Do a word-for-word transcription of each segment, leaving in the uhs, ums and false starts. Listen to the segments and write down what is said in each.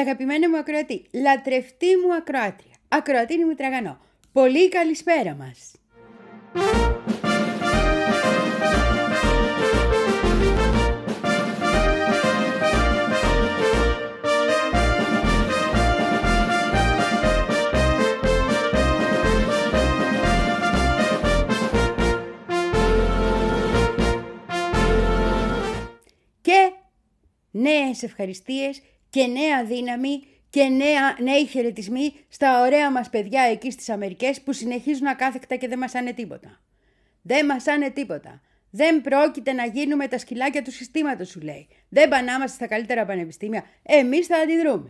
αγαπημένο μου ακροατή, λατρευτή μου ακροάτρια, ακροατίνη μου τραγανό, πολύ καλησπέρα μας. Και νέες ευχαριστίες και νέα δύναμη και νέα, νέοι χαιρετισμοί στα ωραία μας παιδιά εκεί στις Αμερικές που συνεχίζουν ακάθεκτα και δεν μασάνε τίποτα. Δεν μασάνε τίποτα. Δεν πρόκειται να γίνουμε τα σκυλάκια του συστήματος, σου λέει. Δεν πανάμαστε στα καλύτερα πανεπιστήμια. Εμείς θα αντιδρούμε.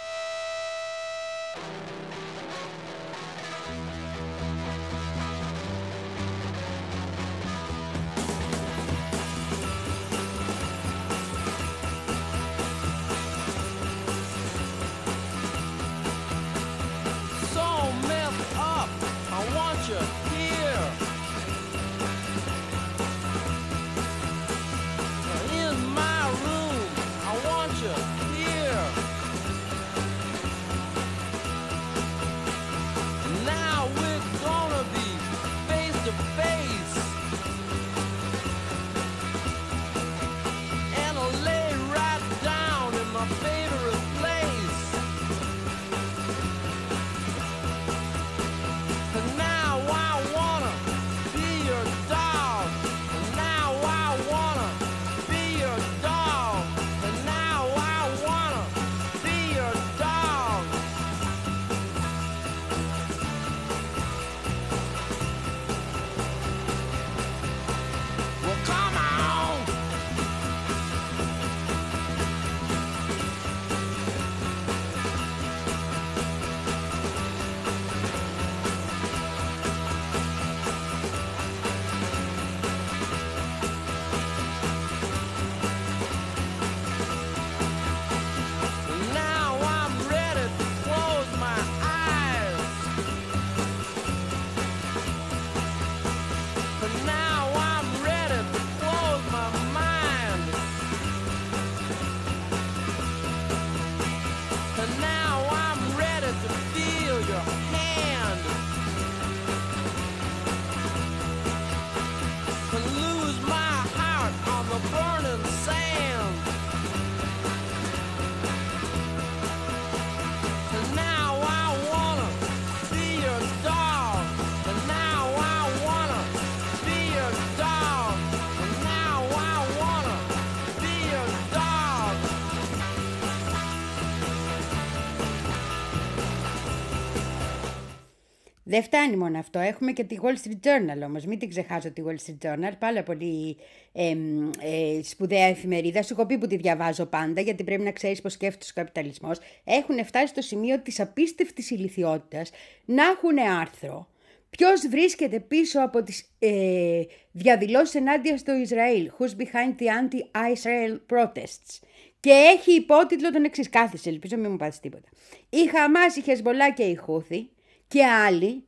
Δεν φτάνει μόνο αυτό. Έχουμε και τη Wall Street Journal όμως. Μην την ξεχάσω τη Wall Street Journal. Πάρα πολύ ε, ε, σπουδαία εφημερίδα. Σου έχω πει που τη διαβάζω πάντα, γιατί πρέπει να ξέρεις πώς σκέφτεται ο καπιταλισμός. Έχουν φτάσει στο σημείο της απίστευτης ηλιθιότητας να έχουν άρθρο. Ποιος βρίσκεται πίσω από τις ε, διαδηλώσεις ενάντια στο Ισραήλ? Who's behind the anti-Israel protests? Και έχει υπότιτλο τον εξής. Κάθισε, ελπίζω μην μου πάθεις τίποτα. Η Χαμάς, η Χεσμολά και η Χούθη και άλλοι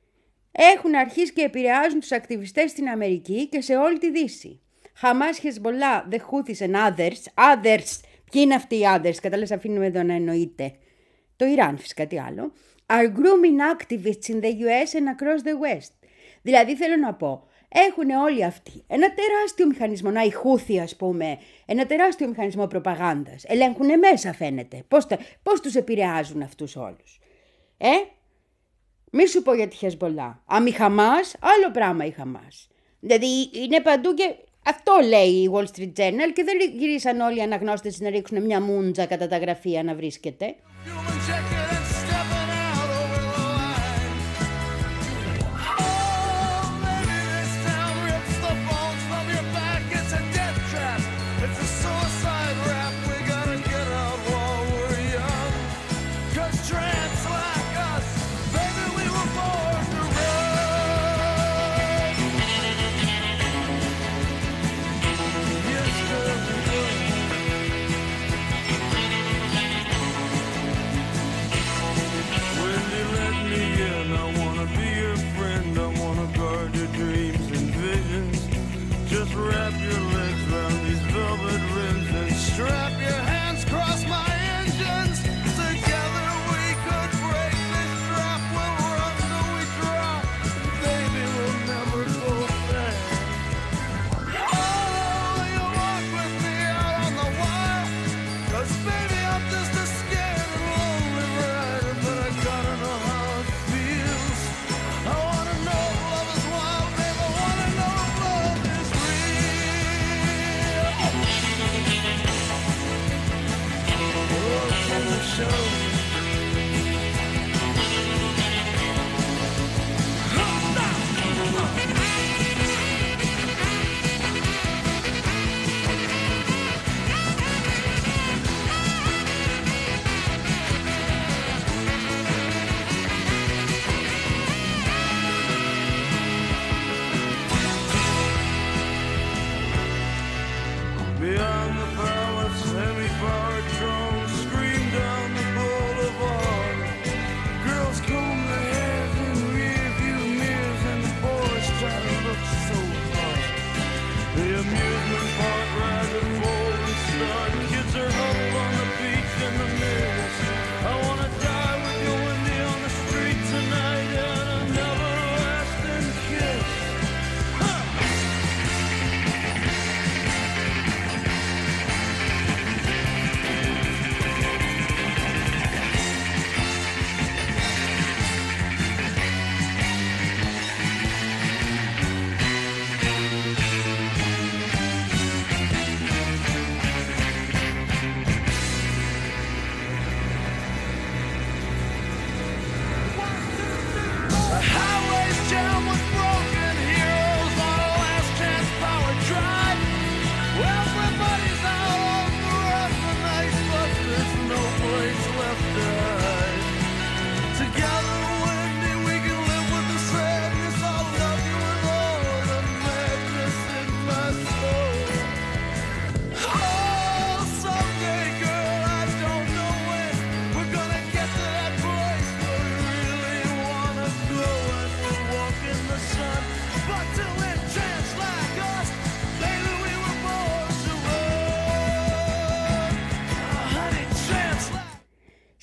έχουν αρχίσει και επηρεάζουν τους ακτιβιστές στην Αμερική και σε όλη τη Δύση. Χαμάς, Χεσμολά, the Houthis and others. Others. Ποιοι είναι αυτοί οι others? Κατάλαβες, αφήνουμε εδώ να εννοείται το Ιράν, φυσικά, τι άλλο. Are grooming activists in the γιου ες and across the West. Δηλαδή θέλω να πω, έχουν όλοι αυτοί ένα τεράστιο μηχανισμό, να οι Χούθοι ας πούμε, ένα τεράστιο μηχανισμό προπαγάνδας. Ελέγχουν μέσα φαίνεται. Πώς, τα, πώς τους επηρεάζουν αυτούς όλους? Ε? Μη σου πω για τη Χεσμολά. Αν η Χαμάς, άλλο πράγμα η Χαμάς. Δηλαδή είναι παντού και αυτό λέει η Wall Street Journal και δεν γυρίσαν όλοι οι αναγνώστες να ρίξουν μια μούντζα κατά τα γραφεία να βρίσκεται.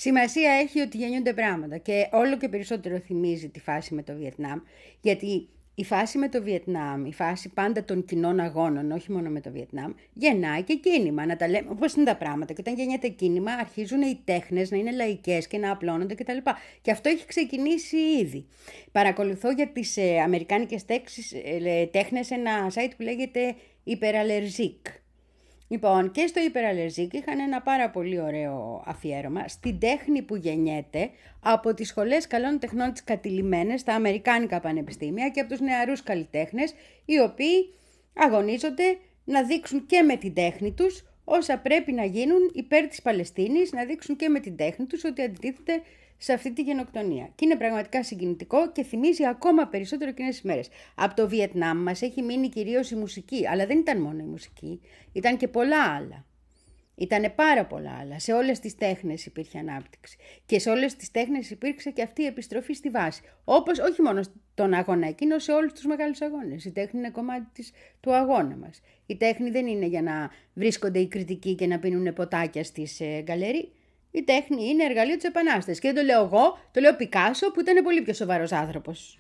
Σημασία έχει ότι γεννιούνται πράγματα και όλο και περισσότερο θυμίζει τη φάση με το Βιετνάμ, γιατί η φάση με το Βιετνάμ, η φάση πάντα των κοινών αγώνων, όχι μόνο με το Βιετνάμ, γεννάει και κίνημα. Να τα λέμε όπως είναι τα πράγματα. Και όταν γεννιέται κίνημα, αρχίζουν οι τέχνες να είναι λαϊκές και να απλώνονται κτλ. Και αυτό έχει ξεκινήσει ήδη. Παρακολουθώ για τις ε, αμερικάνικες ε, τέχνες ένα site που λέγεται Hyperallergic. Λοιπόν, και στο Hyperallergic είχαν ένα πάρα πολύ ωραίο αφιέρωμα στην τέχνη που γεννιέται από τις σχολές καλών τεχνών τις κατηλημμένες στα αμερικάνικα πανεπιστήμια και από τους νεαρούς καλλιτέχνες, οι οποίοι αγωνίζονται να δείξουν και με την τέχνη τους όσα πρέπει να γίνουν υπέρ της Παλαιστίνης, να δείξουν και με την τέχνη τους ότι αντιτίθεται σε αυτή τη γενοκτονία. Και είναι πραγματικά συγκινητικό και θυμίζει ακόμα περισσότερο εκείνες τις μέρες. Από το Βιετνάμ μας έχει μείνει κυρίως η μουσική, αλλά δεν ήταν μόνο η μουσική, ήταν και πολλά άλλα. Ήτανε πάρα πολλά άλλα. Σε όλες τις τέχνες υπήρχε ανάπτυξη. Και σε όλες τις τέχνες υπήρξε και αυτή η επιστροφή στη βάση. Όπως όχι μόνο στον αγώνα εκείνο, σε όλους τους μεγάλους αγώνες. Η τέχνη είναι κομμάτι της, του αγώνα μας. Η τέχνη δεν είναι για να βρίσκονται οι κριτικοί και να πίνουν ποτάκια στις ε, γκαλερί. Η τέχνη είναι εργαλείο της Επανάστασης. Και δεν το λέω εγώ, το λέω ο Πικάσο που ήταν πολύ πιο σοβαρός άνθρωπος.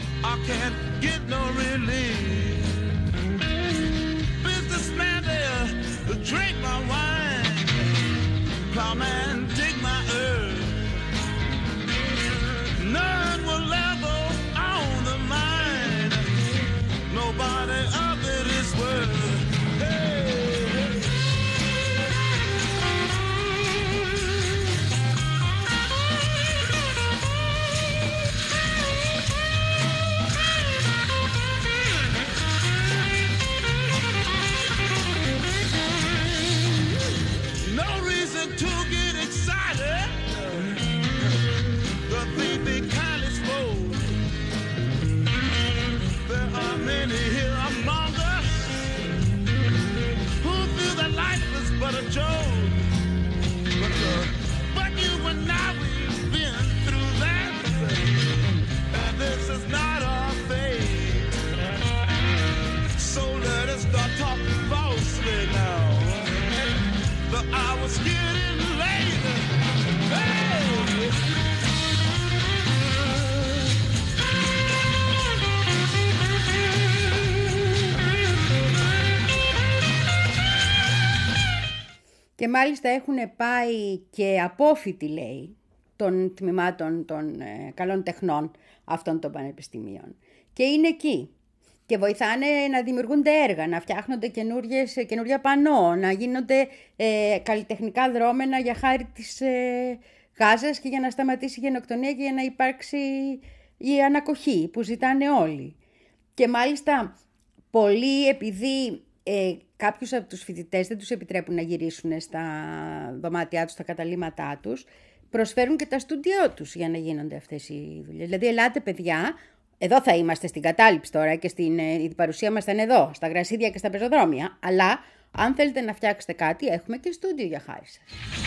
Και μάλιστα έχουν πάει και απόφοιτοι, λέει, των τμήματων των ε, καλών τεχνών αυτών των πανεπιστημίων. Και είναι εκεί. Και βοηθάνε να δημιουργούνται έργα, να φτιάχνονται καινούργια πανό, να γίνονται ε, καλλιτεχνικά δρόμενα για χάρη της ε, Γάζας και για να σταματήσει η γενοκτονία και για να υπάρξει η ανακοχή που ζητάνε όλοι. Και μάλιστα πολλοί, επειδή ε, κάποιους από τους φοιτητές δεν τους επιτρέπουν να γυρίσουν στα δωμάτια τους, στα καταλήμματά τους, προσφέρουν και τα στούντιό τους για να γίνονται αυτές οι δουλειές. Δηλαδή, ελάτε παιδιά, εδώ θα είμαστε στην κατάληψη τώρα και στην, η παρουσία μας θα είναι εδώ, στα γρασίδια και στα πεζοδρόμια, αλλά αν θέλετε να φτιάξετε κάτι, έχουμε και στούντιο για χάρη σας.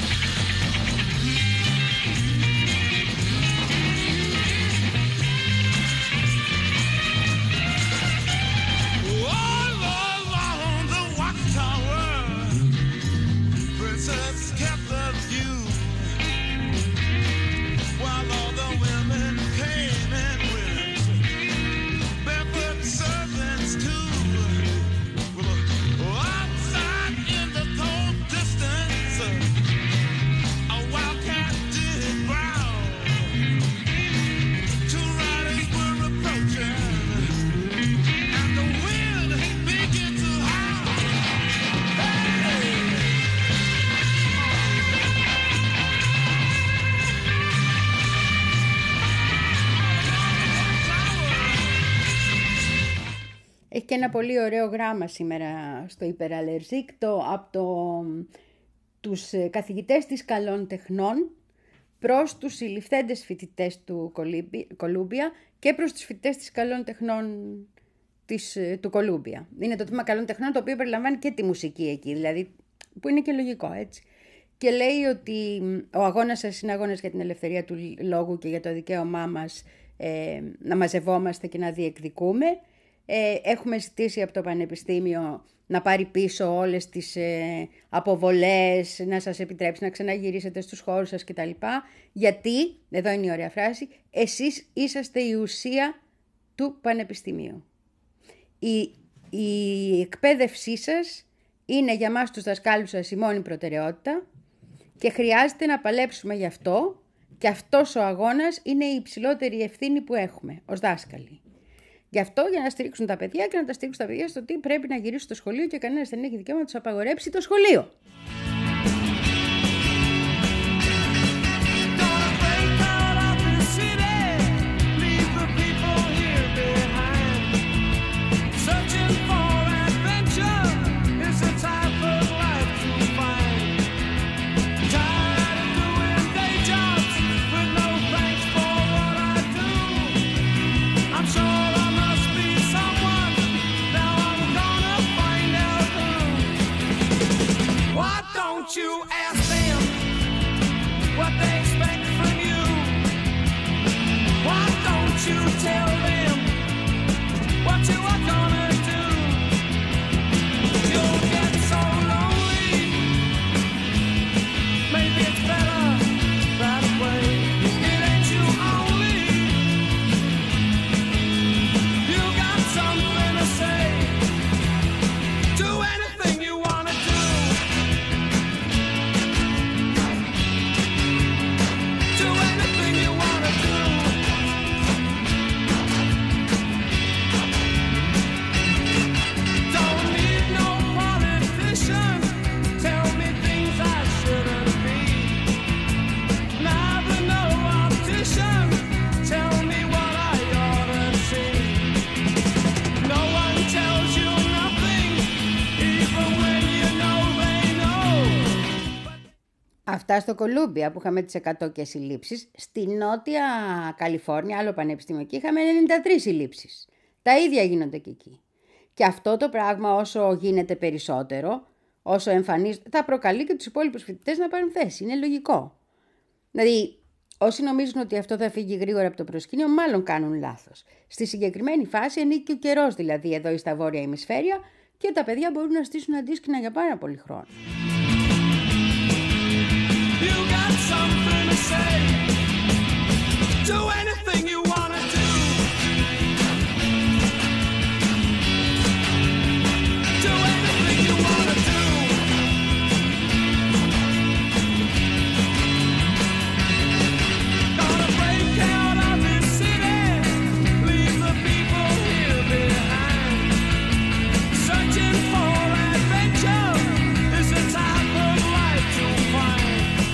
Έχει και ένα πολύ ωραίο γράμμα σήμερα στο Hyperallergic το, από το, τους καθηγητές της καλών τεχνών προς τους συλληφθέντες φοιτητές του Κολούμπια και προς τους φοιτητές της καλών τεχνών της, του Κολούμπια. Είναι το τμήμα καλών τεχνών το οποίο περιλαμβάνει και τη μουσική εκεί, δηλαδή που είναι και λογικό, έτσι. Και λέει ότι ο αγώνας σας είναι αγώνας για την ελευθερία του λόγου και για το δικαίωμά μας ε, να μαζευόμαστε και να διεκδικούμε. Ε, έχουμε ζητήσει από το Πανεπιστήμιο να πάρει πίσω όλες τις ε, αποβολές, να σας επιτρέψει να ξαναγυρίσετε στους χώρους σας κτλ. Γιατί, εδώ είναι η ωραία φράση, εσείς είσαστε η ουσία του Πανεπιστημίου. Η, η εκπαίδευσή σας είναι για μας τους δασκάλους σας η μόνη προτεραιότητα και χρειάζεται να παλέψουμε γι' αυτό και αυτός ο αγώνας είναι η υψηλότερη ευθύνη που έχουμε ως δάσκαλοι. Γι' αυτό για να στηρίξουν τα παιδιά και να τα στηρίξουν τα παιδιά στο τι πρέπει να γυρίσουν στο σχολείο και κανένας δεν έχει δικαίωμα να τους απαγορέψει το σχολείο. You ask them what they expect from you. Why don't you tell them what you are gonna do? You'll get so lonely. Maybe it's better that way. It ain't you only. You got something to say. Do anything you wanna do. Αυτά στο Κολούμπια που είχαμε τις εκατό και συλλήψεις. Στη Νότια Καλιφόρνια, άλλο πανεπιστήμιο, εκεί είχαμε ενενήντα τρεις συλλήψεις. Τα ίδια γίνονται και εκεί. Και αυτό το πράγμα όσο γίνεται περισσότερο, όσο εμφανίζεται, θα προκαλεί και τους υπόλοιπους φοιτητές να πάρουν θέση. Είναι λογικό. Δηλαδή, όσοι νομίζουν ότι αυτό θα φύγει γρήγορα από το προσκήνιο, μάλλον κάνουν λάθος. Στη συγκεκριμένη φάση ανήκει ο καιρός, δηλαδή εδώ στα βόρεια ημισφαίρια, και τα παιδιά μπορούν να στήσουν αντίσκηνα για πάρα πολύ χρόνο. You got something to say. Do anything you wanna do. Do anything you wanna do. Gonna break out of this city, leave the people here behind. Searching for adventure is the type of life to find.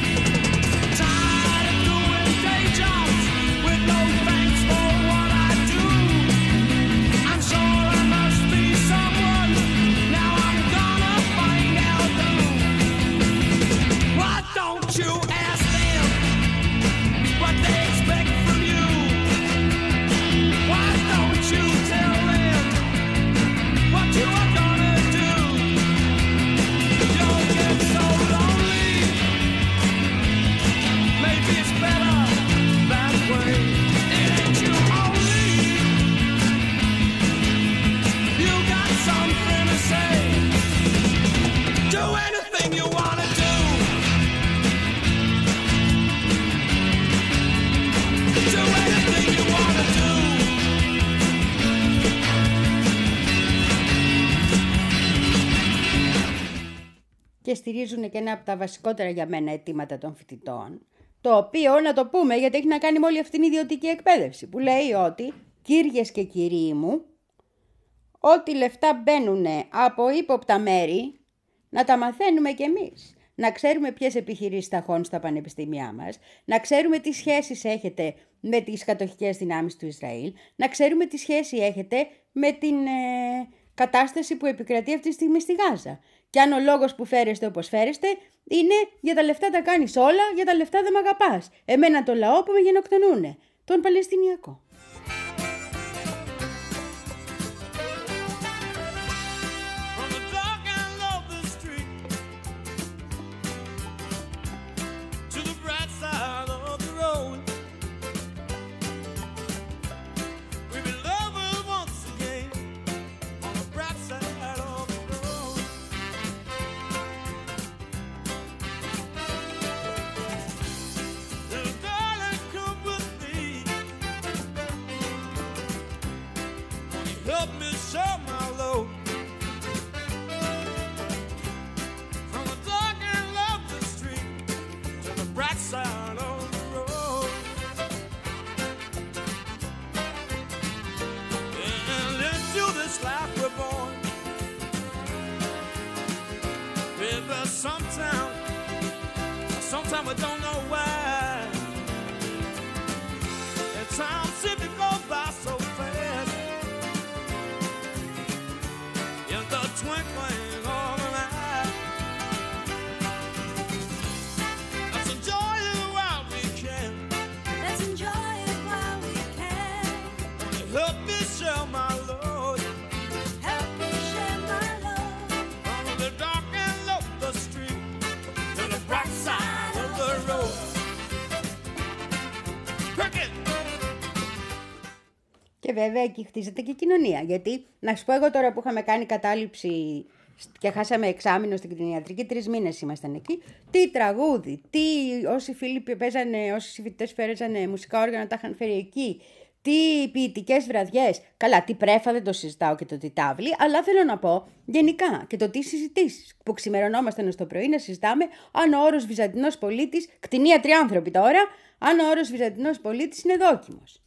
Και στηρίζουν και ένα από τα βασικότερα για μένα αιτήματα των φοιτητών, το οποίο να το πούμε γιατί έχει να κάνει με όλη αυτήν την ιδιωτική εκπαίδευση, που λέει ότι κύριες και κυρίοι μου, ό,τι λεφτά μπαίνουν από ύποπτα μέρη, να τα μαθαίνουμε κι εμείς. Να ξέρουμε ποιες επιχειρήσεις ταχώνουν στα πανεπιστήμια μας, να ξέρουμε τι σχέσεις έχετε με τις κατοχικές δυνάμεις του Ισραήλ, να ξέρουμε τι σχέση έχετε με την ε, κατάσταση που επικρατεί αυτή τη στιγμή στη Γάζα. Και αν ο λόγος που φέρεστε όπως φέρεστε είναι για τα λεφτά τα κάνεις όλα, για τα λεφτά δεν μ' αγαπάς. Εμένα το λαό που με γενοκτονούνε, τον Παλαιστινιακό. Και βέβαια εκεί χτίζεται και η κοινωνία. Γιατί, να σου πω εγώ τώρα που είχαμε κάνει κατάληψη και χάσαμε εξάμηνο στην κτηνιατρική, τρεις μήνες ήμασταν εκεί. Τι τραγούδι, τι όσοι φίλοι παίζανε, όσοι φοιτητές παίζανε μουσικά όργανα τα είχαν φέρει εκεί. Τι ποιητικές βραδιές. Καλά, τι πρέφα δεν το συζητάω και το τι τάβλη, αλλά θέλω να πω γενικά και το τι συζητήσεις. Που ξημερωνόμασταν στο πρωί να συζητάμε αν ο όρος Βυζαντινός πολίτης, κτηνίατροι άνθρωποι τώρα, αν ο όρος Βυζαντινός πολίτης είναι δόκιμος.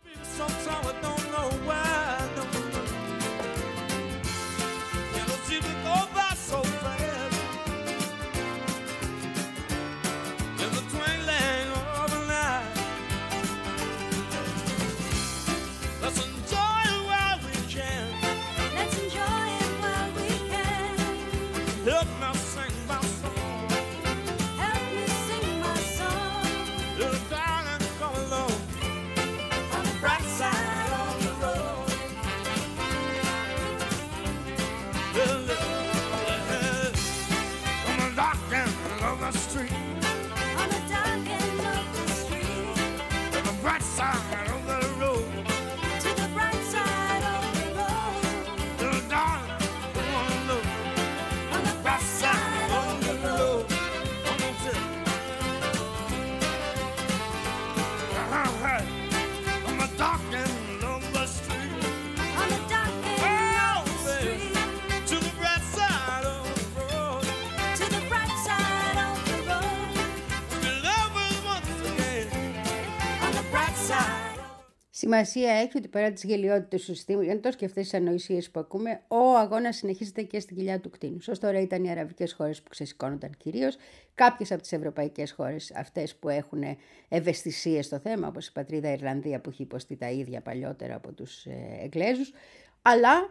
Σημασία έχει ότι πέρα τις γελιότητες του συστήματος και αυτές τις ανοησίες που ακούμε, ο αγώνας συνεχίζεται και στην κοιλιά του κτήνους. Ως τώρα ήταν οι αραβικές χώρες που ξεσηκώνονταν κυρίως, κάποιες από τις ευρωπαϊκές χώρες, αυτές που έχουν ευαισθησίες στο θέμα, όπως η πατρίδα Ιρλανδία που έχει υποστεί τα ίδια παλιότερα από τους ε, Εγγλέζους, αλλά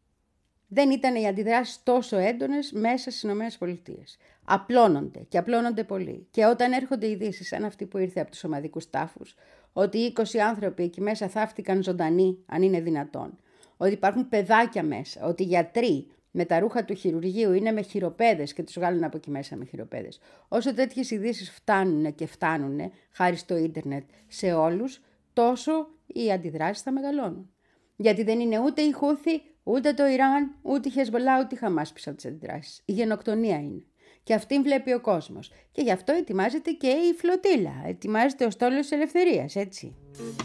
δεν ήταν οι αντιδράσεις τόσο έντονες μέσα στις ΗΠΑ. Απλώνονται και απλώνονται πολύ. Και όταν έρχονται ειδήσεις σαν αυτή που ήρθε από τους ομαδικούς τάφους, ότι είκοσι άνθρωποι εκεί μέσα θαύτηκαν ζωντανοί, αν είναι δυνατόν, ότι υπάρχουν παιδάκια μέσα, ότι οι γιατροί με τα ρούχα του χειρουργείου είναι με χειροπέδες και τους βγάλουν από εκεί μέσα με χειροπέδες. Όσο τέτοιες ειδήσεις φτάνουν και φτάνουν, χάρη στο ίντερνετ, σε όλους, τόσο οι αντιδράσεις θα μεγαλώνουν. Γιατί δεν είναι ούτε η Χούθη, ούτε το Ιράν, ούτε η Χεσμολά, ούτε η Χαμάς πίσω από τις αντιδράσεις. Η γενοκτονία είναι. Και αυτήν βλέπει ο κόσμος. Και γι' αυτό ετοιμάζεται και η φλωτήλα. Ετοιμάζεται ο στόλος της ελευθερίας, έτσι.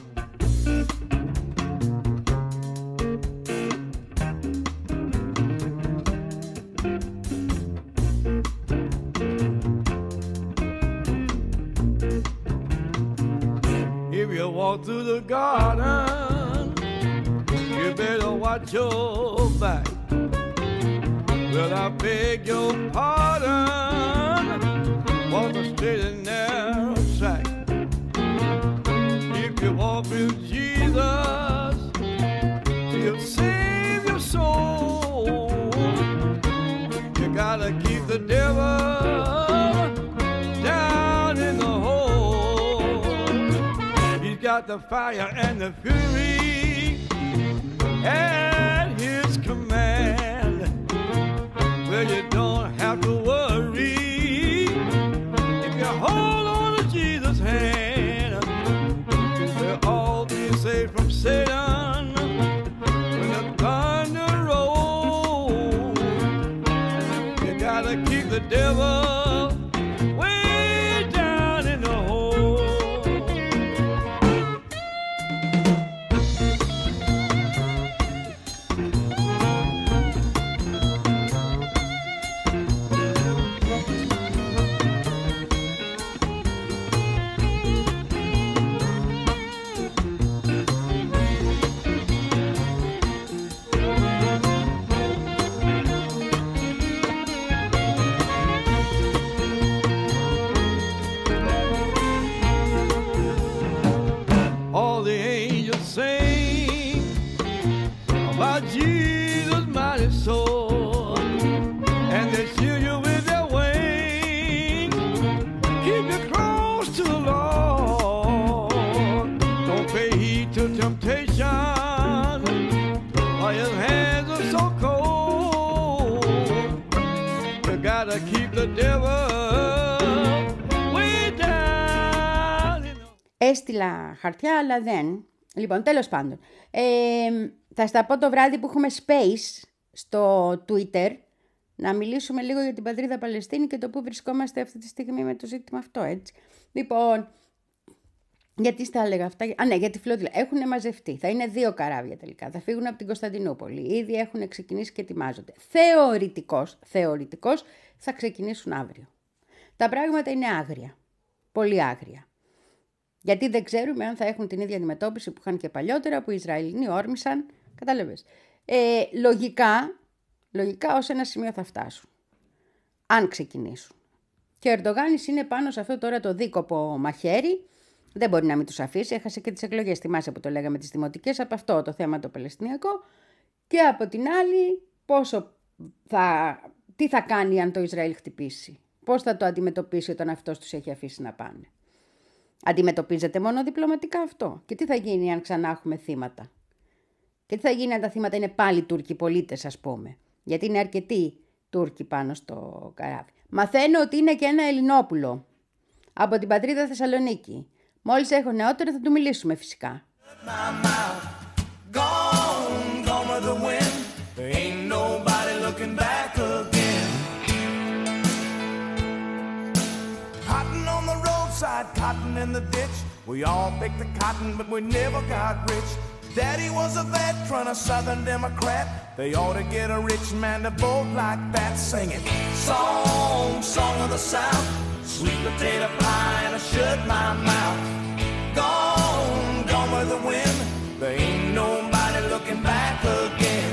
If you walk through the garden, you better watch your back. Well, I beg your pardon, walk a straight and narrow track. If you walk with Jesus, he'll save your soul. You gotta keep the devil down in the hole. He's got the fire and the fury at his command. Well, you don't have to worry if you hold on to Jesus' hand. We'll all be safe from Satan when the thunder rolls. You gotta keep the devil way down in the hole. All the angels sing about Jesus' mighty soul, and they shield you with their wings, keep you close to the Lord. Don't pay heed to temptation, or his hands are so cold. You gotta keep the devil way down in the... Έστειλα χαρτιά, αλλά δεν. Λοιπόν, τέλος πάντων. Ε, θα στα πω το βράδυ που έχουμε space στο Twitter να μιλήσουμε λίγο για την πατρίδα Παλαιστίνη και το που βρισκόμαστε αυτή τη στιγμή με το ζήτημα αυτό, έτσι. Λοιπόν, γιατί στα έλεγα αυτά. Α, ναι, για τη φλотήλα. Έχουν μαζευτεί. Θα είναι δύο καράβια τελικά. Θα φύγουν από την Κωνσταντινούπολη. Ήδη έχουν ξεκινήσει και ετοιμάζονται. Θεωρητικώς, θεωρητικώς θα ξεκινήσουν αύριο. Τα πράγματα είναι άγρια. Πολύ άγρια. Γιατί δεν ξέρουμε αν θα έχουν την ίδια αντιμετώπιση που είχαν και παλιότερα, που οι Ισραηλινοί όρμησαν. Κατάλαβες. Ε, λογικά, λογικά ως ένα σημείο θα φτάσουν. Αν ξεκινήσουν. Και ο Ερντογάνης είναι πάνω σε αυτό τώρα το δίκοπο μαχαίρι. Δεν μπορεί να μην τους αφήσει. Έχασε και τις εκλογές. Θυμάσαι που το λέγαμε τις δημοτικές. Από αυτό το θέμα το Παλαιστινιακό. Και από την άλλη, πόσο θα, τι θα κάνει αν το Ισραήλ χτυπήσει. Πώς θα το αντιμετωπίσει όταν αυτός τους έχει αφήσει να πάνε. Αντιμετωπίζεται μόνο διπλωματικά αυτό. Και τι θα γίνει αν ξανά έχουμε θύματα. Και τι θα γίνει αν τα θύματα είναι πάλι Τούρκοι πολίτες, ας πούμε. Γιατί είναι αρκετοί Τούρκοι πάνω στο καράβι. Μαθαίνω ότι είναι και ένα Ελληνόπουλο. Από την πατρίδα Θεσσαλονίκη. Μόλις έχω νεότερο θα του μιλήσουμε φυσικά. Cotton in the ditch, we all picked the cotton, but we never got rich. Daddy was a veteran, a Southern Democrat. They ought to get a rich man to vote like that, singing song, song of the South, sweet potato pie and I shut my mouth. Gone, gone with the wind, there ain't nobody looking back again.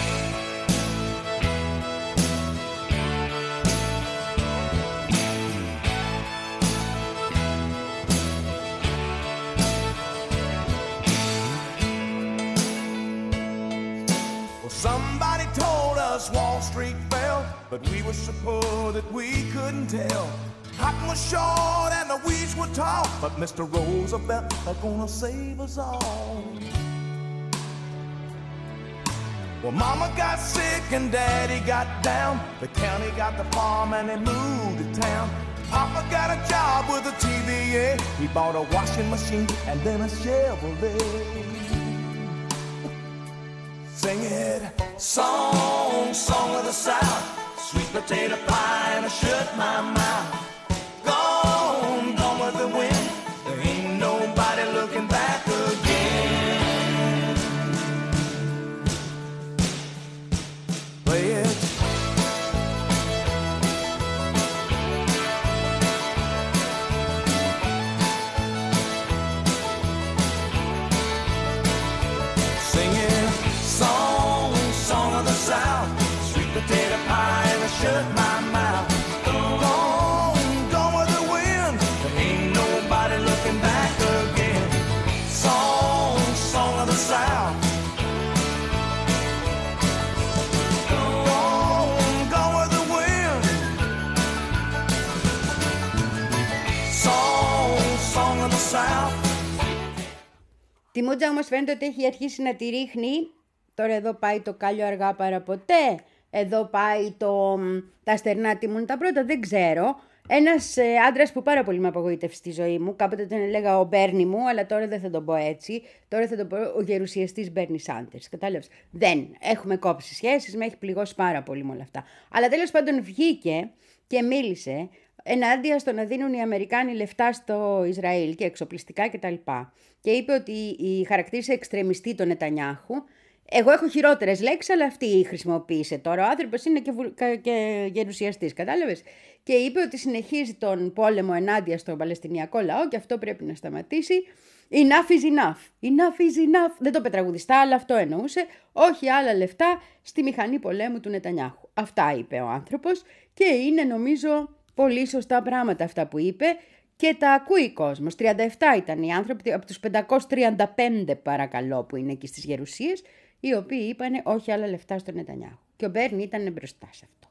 Somebody told us Wall Street fell, but we were so poor that we couldn't tell. Cotton was short and the weeds were tall, but Mister Roosevelt is gonna save us all. Well, Mama got sick and Daddy got down. The county got the farm and they moved to town. Papa got a job with a T V A. He bought a washing machine and then a Chevrolet. Sing it, song, song of the South, sweet potato pie and I shut my mouth. Gone, gone with the wind, there ain't nobody looking back again. Play it. Sing it. Song, song of the South, sweet potato pie and I shut my mouth. Gone, gone with the wind, there ain't nobody looking back again. Song, song of the South. Gone, gone with the wind. Song, song of the South. Τη μούτζα όμως φαίνεται ότι έχει αρχίσει να τη ρίχνει. Τώρα εδώ πάει το κάλιο αργά παραποτέ. Εδώ πάει το τα στερνά τιμούν τα πρώτα. Δεν ξέρω. Ένας ε, άντρας που πάρα πολύ με απογοήτευσε στη ζωή μου. Κάποτε τον έλεγα ο Μπέρνι μου, αλλά τώρα δεν θα τον πω έτσι. Τώρα θα τον πω ο γερουσιαστής Μπέρνι Σάντερς. Κατάλαβες. Δεν. Έχουμε κόψει σχέσεις. Με έχει πληγώσει πάρα πολύ με όλα αυτά. Αλλά τέλος πάντων βγήκε και μίλησε ενάντια στο να δίνουν οι Αμερικάνοι λεφτά στο Ισραήλ και εξοπλιστικά κτλ. Και είπε ότι η χαρακτήρισε εξτρεμιστή τον Νετανιάχου. Εγώ έχω χειρότερες λέξεις, αλλά αυτή χρησιμοποίησε τώρα. Ο άνθρωπος είναι και, βου... και γερουσιαστής, κατάλαβες. Και είπε ότι συνεχίζει τον πόλεμο ενάντια στον Παλαιστινιακό λαό και αυτό πρέπει να σταματήσει. Enough is enough. Enough is enough. Δεν το είπε τραγουδιστά, αλλά αυτό εννοούσε. Όχι άλλα λεφτά στη μηχανή πολέμου του Νετανιάχου. Αυτά είπε ο άνθρωπος και είναι νομίζω πολύ σωστά πράγματα αυτά που είπε. Και τα ακούει ο κόσμος. τριάντα επτά ήταν οι άνθρωποι από τους πεντακόσιους τριάντα πέντε παρακαλώ που είναι εκεί στις γερουσίες, οι οποίοι είπανε όχι άλλα λεφτά στον Νετανιάχου. Και ο Μπέρνι ήταν μπροστά σε αυτό.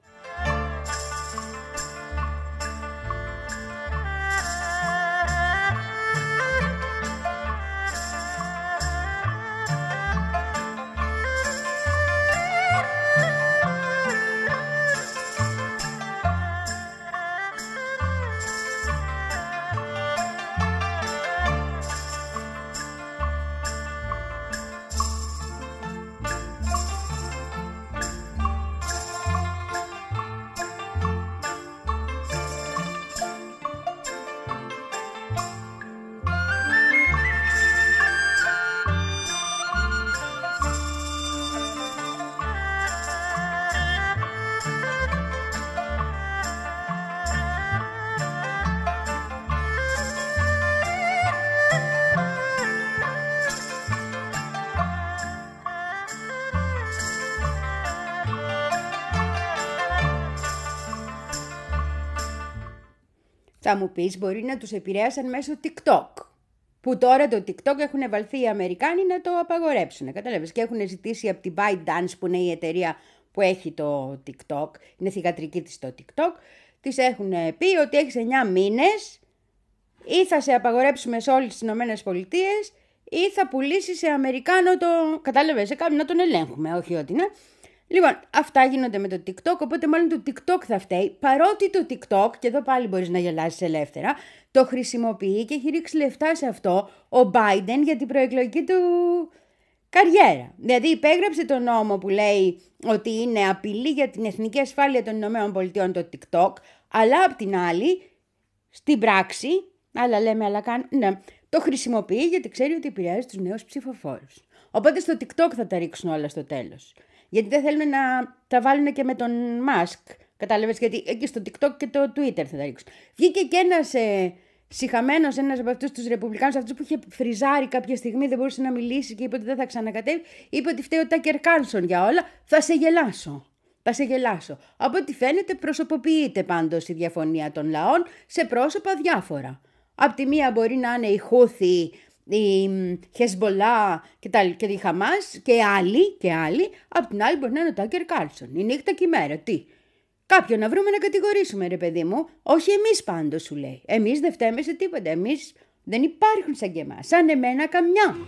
Θα μου πεις, μπορεί να τους επηρέασαν μέσω TikTok. Που τώρα το TikTok έχουν βαλθεί οι Αμερικάνοι να το απαγορέψουν. Κατάλαβες, και έχουν ζητήσει από την ByteDance, που είναι η εταιρεία που έχει το TikTok, είναι θυγατρική της το TikTok, της έχουν πει ότι έχεις εννιά μήνες ή θα σε απαγορέψουμε σε όλες τις Ηνωμένες Πολιτείες ή θα πουλήσει σε Αμερικάνο το. Κατάλαβες, σε κάποιον να τον ελέγχουμε, όχι ότι είναι. Λοιπόν, αυτά γίνονται με το TikTok, οπότε μάλλον το TikTok θα φταίει, παρότι το TikTok, και εδώ πάλι μπορείς να γελάσεις ελεύθερα, το χρησιμοποιεί και έχει ρίξει λεφτά σε αυτό ο Biden για την προεκλογική του καριέρα. Δηλαδή υπέγραψε τον νόμο που λέει ότι είναι απειλή για την εθνική ασφάλεια των Ηνωμένων Πολιτειών το TikTok, αλλά απ' την άλλη, στην πράξη, άλλα λέμε, άλλα κάνουμε, ναι, το χρησιμοποιεί γιατί ξέρει ότι επηρεάζει τους νέους ψηφοφόρους. Οπότε στο TikTok θα τα ρίξουν όλα στο τέλος. Γιατί δεν θέλουν να τα βάλουν και με τον Musk. Κατάλαβες, γιατί εκεί στο TikTok και το Twitter θα τα ρίξουν. Βγήκε και ένας ε, σιχαμένος, ένας από αυτούς τους Ρεπουμπλικάνους, αυτούς που είχε φριζάρει κάποια στιγμή, δεν μπορούσε να μιλήσει και είπε ότι δεν θα ξανακατέβει. Είπε ότι φταίει ο Τάκερ Κάρλσον για όλα. Θα σε γελάσω. Θα σε γελάσω. Από ό,τι φαίνεται προσωποποιείται πάντως η διαφωνία των λαών σε πρόσωπα διάφορα. Απ' τη μία μπορεί να είναι η Χούθη, η Χεσμολά και, τα, και η Χαμάς και άλλοι, και άλλοι, απ' την άλλη μπορεί να είναι ο Τάκερ Κάρλσον. Η νύχτα και η μέρα. Τι. Κάποιον να βρούμε να κατηγορήσουμε, ρε παιδί μου. Όχι εμείς πάντως, σου λέει. Εμείς δεν φταίμε σε τίποτα. Εμείς δεν υπάρχουν σαν και εμάς. Σαν εμένα καμιά.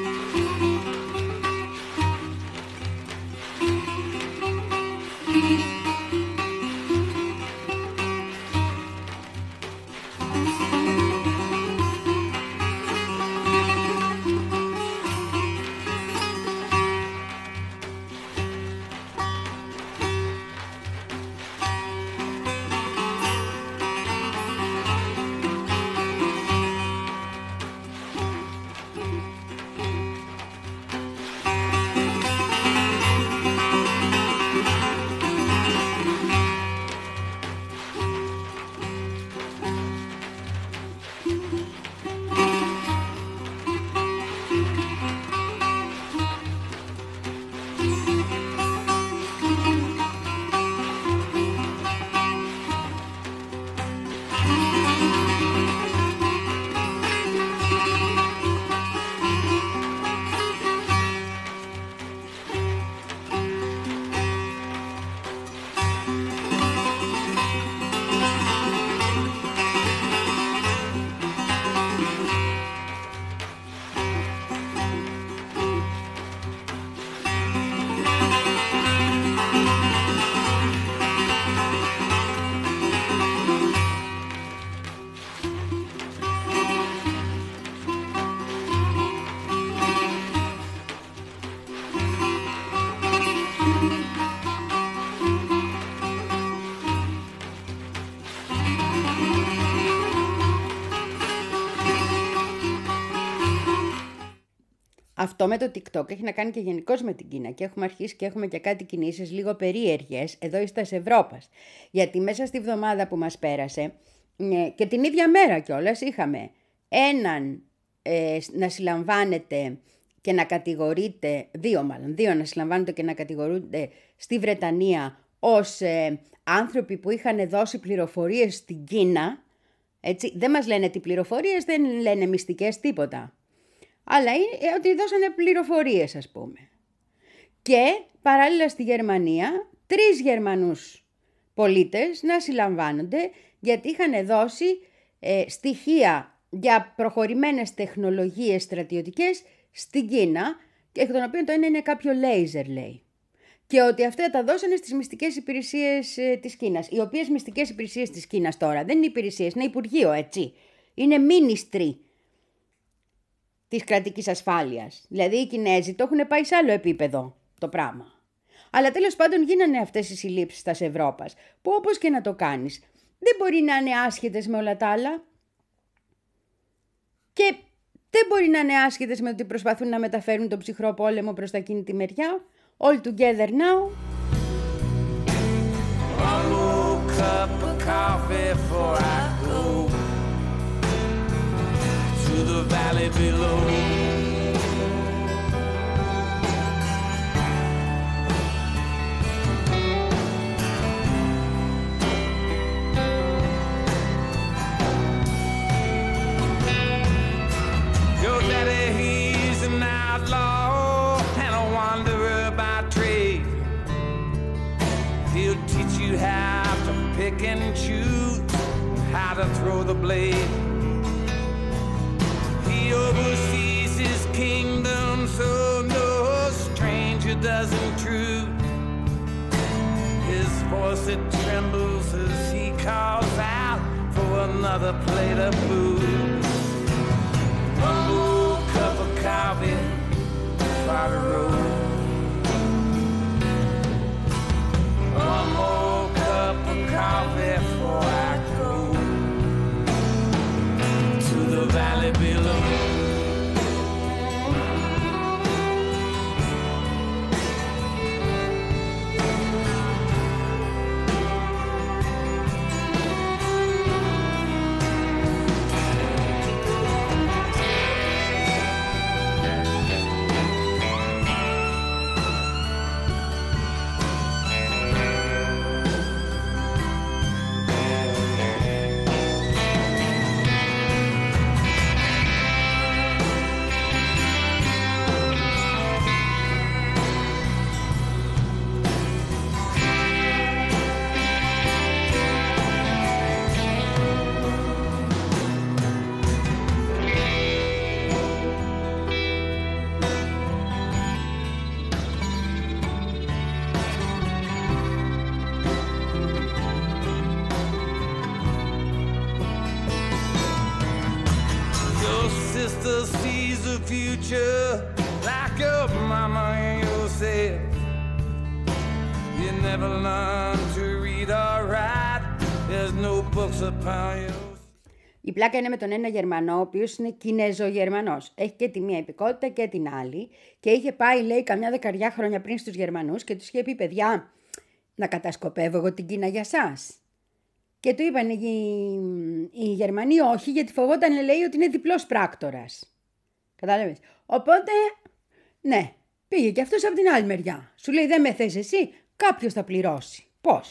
Αυτό με το TikTok έχει να κάνει και γενικώς με την Κίνα και έχουμε αρχίσει και έχουμε και κάτι κινήσεις λίγο περίεργες εδώ εις Ευρώπας. Γιατί μέσα στη βδομάδα που μας πέρασε και την ίδια μέρα κιόλας είχαμε έναν ε, να συλλαμβάνεται και να κατηγορείται, δύο μάλλον, δύο να συλλαμβάνονται και να κατηγορούνται στη Βρετανία ως ε, άνθρωποι που είχαν δώσει πληροφορίες στην Κίνα. Έτσι, δεν μας λένε τι πληροφορίες, δεν λένε μυστικές τίποτα. Αλλά είναι ότι δώσανε πληροφορίες, ας πούμε. Και παράλληλα στη Γερμανία, τρεις Γερμανούς πολίτες να συλλαμβάνονται γιατί είχαν δώσει ε, στοιχεία για προχωρημένες τεχνολογίες στρατιωτικές στην Κίνα, εκ των οποίων το ένα είναι κάποιο λέιζερ, λέει. Και ότι αυτά τα δώσανε στις μυστικές υπηρεσίες ε, της Κίνας. Οι οποίες μυστικές υπηρεσίες της Κίνας τώρα δεν είναι υπηρεσίες, είναι υπουργείο, έτσι. Είναι ministry της κρατικής ασφάλειας. Δηλαδή οι Κινέζοι το έχουν πάει σε άλλο επίπεδο το πράγμα. Αλλά τέλος πάντων γίνανε αυτές οι συλλήψεις της Ευρώπας, που όπως και να το κάνεις, δεν μπορεί να είναι άσχετες με όλα τα άλλα. Και δεν μπορεί να είναι άσχετες με ότι προσπαθούν να μεταφέρουν τον ψυχρό πόλεμο προς τα εκείνη τη μεριά. All together now. One more cup of coffee before I go to the valley below. He'll teach you how to pick and choose, how to throw the blade. He oversees his kingdom, so no stranger does intrude. His voice it trembles as he calls out for another plate of food. One more cup of coffee, far the road. One more cup of coffee before I go to the valley below. Sees the future like your mama and yourself. You never learn to read or write. There's no books upon you. Η πλάκα είναι με τον ένα Γερμανό, ο οποίος είναι Κινέζο-Γερμανός. Έχει και τη μία υπηκότητα και την άλλη. Και είχε πάει, λέει, καμιά δεκαριά χρόνια πριν στους Γερμανούς και τους είχε πει: παιδιά, να κατασκοπεύω εγώ την Κίνα για σας. Και του είπαν οι, οι Γερμανοί όχι, γιατί φοβόταν, λέει, ότι είναι διπλός πράκτορας. Κατάλαβες. Οπότε, ναι, πήγε και αυτός από την άλλη μεριά. Σου λέει: δεν με θες εσύ, κάποιος θα πληρώσει. Πώς?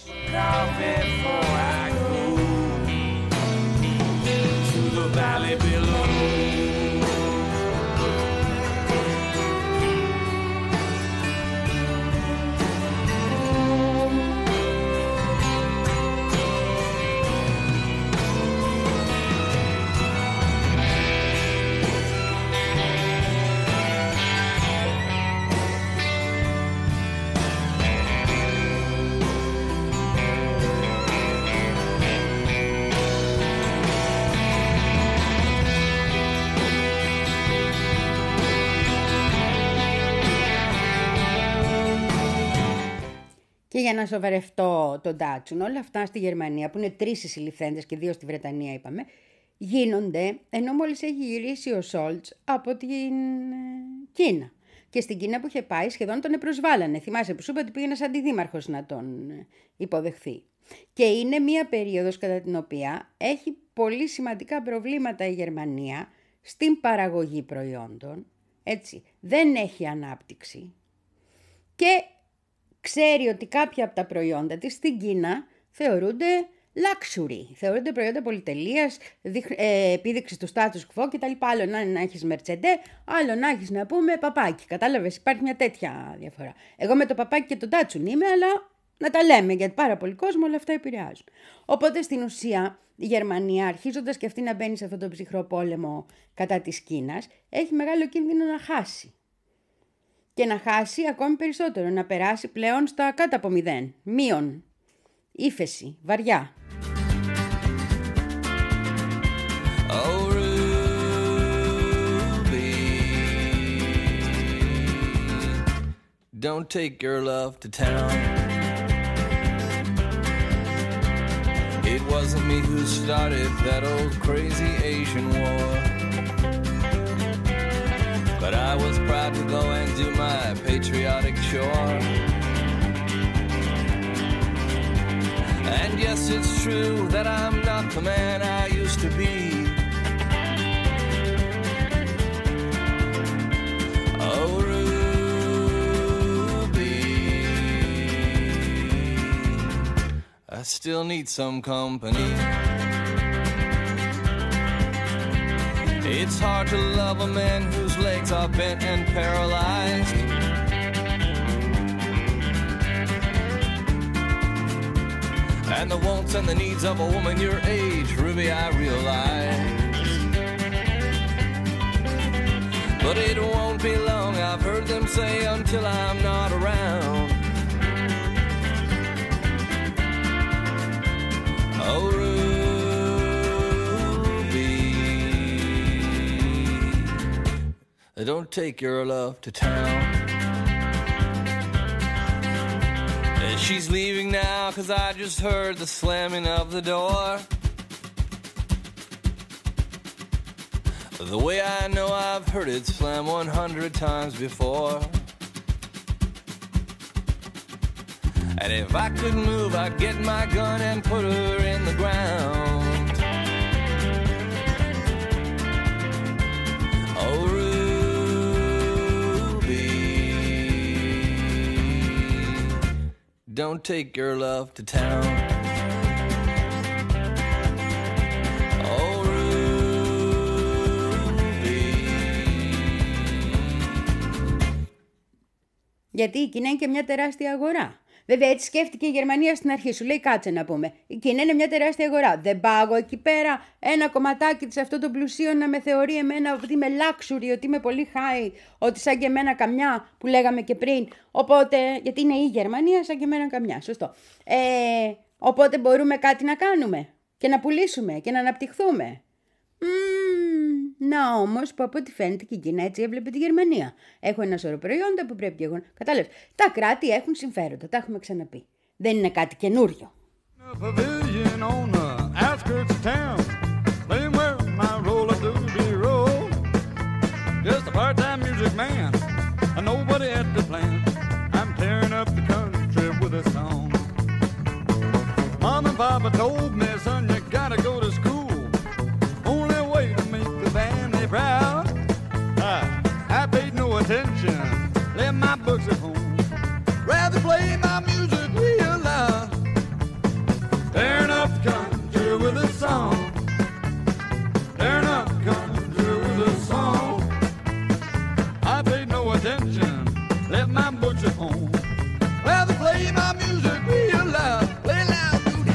Και για να σοβαρευτώ τον Ντάτσουν, όλα αυτά στη Γερμανία, που είναι τρεις οι συλληφθέντες και δύο στη Βρετανία είπαμε, γίνονται ενώ μόλις έχει γυρίσει ο Σόλτς από την Κίνα. Και στην Κίνα που είχε πάει σχεδόν τον προσβάλανε. Θυμάσαι που σου είπα ότι πήγε ένας αντιδήμαρχος να τον υποδεχθεί. Και είναι μία περίοδος κατά την οποία έχει πολύ σημαντικά προβλήματα η Γερμανία στην παραγωγή προϊόντων. Έτσι, δεν έχει ανάπτυξη. Και ξέρει ότι κάποια από τα προϊόντα της στην Κίνα θεωρούνται luxury, θεωρούνται προϊόντα πολυτελείας, ε, επίδειξη του status quo κτλ. Άλλο να, να έχεις Mercedes, άλλο να έχεις να πούμε παπάκι. Κατάλαβες, υπάρχει μια τέτοια διαφορά. Εγώ με το παπάκι και τον Datsun είμαι, αλλά να τα λέμε, γιατί πάρα πολύ κόσμο όλα αυτά επηρεάζουν. Οπότε στην ουσία η Γερμανία, αρχίζοντας και αυτή να μπαίνει σε αυτόν τον ψυχρό πόλεμο κατά της Κίνας, έχει μεγάλο κίνδυνο να χάσει. Και να χάσει ακόμη περισσότερο, να περάσει πλέον στα κάτω από μηδέν, μείον, ύφεση, βαριά. Oh, Ruby, don't take your love to town. It wasn't me who started that old crazy Asian war. But I was proud to go and do my patriotic chore. And yes, it's true that I'm not the man I used to be. Oh, Ruby, I still need some company. It's hard to love a man whose legs are bent and paralyzed. and the wants and the needs of a woman your age, Ruby, I realize. But it won't be long, I've heard them say, until I'm not around. Oh, Ruby, don't take your love to town. She's leaving now, 'cause I just heard the slamming of the door. The way I know I've heard it slam one hundred times before. And if I could move, I'd get my gun and put her in the ground. Oh, Ruby, don't take your love to town. Γιατί η Κίνα είναι και μια τεράστια αγορά. Βέβαια, έτσι σκέφτηκε η Γερμανία στην αρχή. Σου λέει, κάτσε να πούμε. Η Κίνα είναι μια τεράστια αγορά. Δεν πάω εκεί πέρα ένα κομματάκι της αυτό το πλουσίο να με θεωρεί εμένα ότι είμαι luxury, ότι είμαι πολύ high, ότι σαν και εμένα καμιά που λέγαμε και πριν. Οπότε, γιατί είναι η Γερμανία, σαν και εμένα καμιά. Σωστό. Ε, οπότε μπορούμε κάτι να κάνουμε και να πουλήσουμε και να αναπτυχθούμε. Mm, να όμως που από ό,τι φαίνεται και η Κίνα έτσι έβλεπε τη Γερμανία. Έχω ένα σωρό προϊόντα που πρέπει και εγώ. Κατάλαβες. Τα κράτη έχουν συμφέροντα. Τα έχουμε ξαναπεί. Δεν είναι κάτι καινούριο. Proud. Uh, I paid no attention, left my books at home. Rather play my music real loud. Turn up the country with a song. Turn up the country with a song. I paid no attention, left my books at home. Rather play my music real loud. Play loud, dude.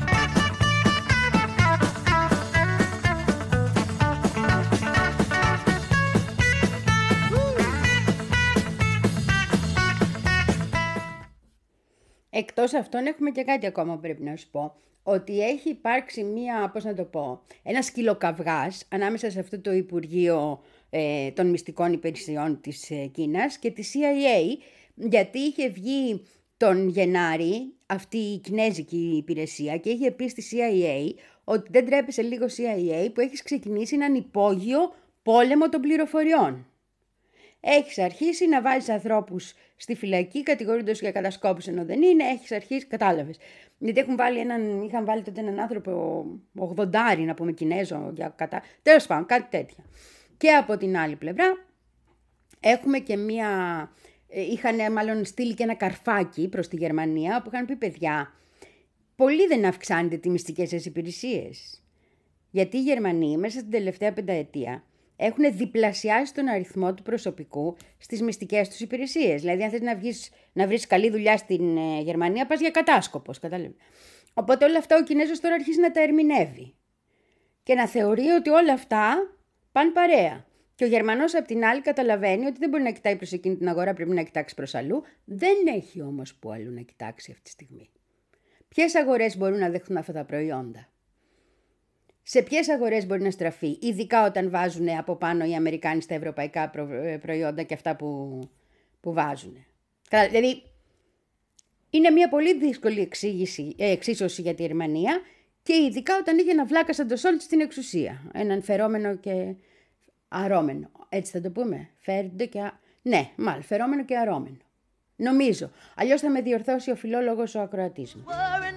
Εκτός αυτών έχουμε και κάτι ακόμα που πρέπει να σου πω. Ότι έχει υπάρξει μία, πώς να το πω, ένα σκυλοκαυγάς ανάμεσα σε αυτό το Υπουργείο ε, των Μυστικών Υπηρεσιών της ε, Κίνας και τη σι άι έι, γιατί είχε βγει τον Γενάρη αυτή η κινέζικη υπηρεσία και είχε πει στη σι άι έι ότι δεν τρέπεσαι λίγο σι άι έι που έχεις ξεκινήσει έναν υπόγειο πόλεμο των πληροφοριών. Έχεις αρχίσει να βάζεις ανθρώπους στη φυλακή κατηγορούνται για κατασκόπους ενώ δεν είναι, έχεις αρχίσει, κατάλαβες. Γιατί έχουν βάλει έναν, είχαν βάλει τότε έναν άνθρωπο ογδοντάρι, να πούμε Κινέζο, για κατά... τέλος πάντων, κάτι τέτοια. Και από την άλλη πλευρά έχουμε και μία, είχαν μάλλον στείλει και ένα καρφάκι προς τη Γερμανία που είχαν πει παιδιά, πολύ δεν αυξάνετε τις μυστικές σας υπηρεσίες. Γιατί οι Γερμανοί μέσα στην τελευταία πενταετία έχουν διπλασιάσει τον αριθμό του προσωπικού στις μυστικές τους υπηρεσίες. Δηλαδή, αν θες να, βγεις, να βρεις καλή δουλειά στην ε, Γερμανία, πας για κατάσκοπος, κατάλαβε. Οπότε όλα αυτά ο Κινέζος τώρα αρχίζει να τα ερμηνεύει. Και να θεωρεί ότι όλα αυτά πάνε παρέα. Και ο Γερμανός απ' την άλλη καταλαβαίνει ότι δεν μπορεί να κοιτάει προς εκείνη την αγορά, πρέπει να κοιτάξει προς αλλού. Δεν έχει όμως που αλλού να κοιτάξει αυτή τη στιγμή. Ποιες αγορές μπορούν να δεχτούν αυτά τα προϊόντα? Σε ποιες αγορές μπορεί να στραφεί, ειδικά όταν βάζουν από πάνω οι Αμερικάνοι στα ευρωπαϊκά προ, προϊόντα και αυτά που, που βάζουν. Δηλαδή, είναι μια πολύ δύσκολη εξήγηση, ε, εξίσωση για τη Γερμανία και ειδικά όταν είχε ένα βλάκα σαν το Σόλτς στην εξουσία. Έναν φερόμενο και αρώμενο. Έτσι θα το πούμε. Φέρντε και α... Ναι, μάλλον φερόμενο και αρώμενο. Νομίζω. Αλλιώς θα με διορθώσει ο φιλόλογος ο ακροατής μου.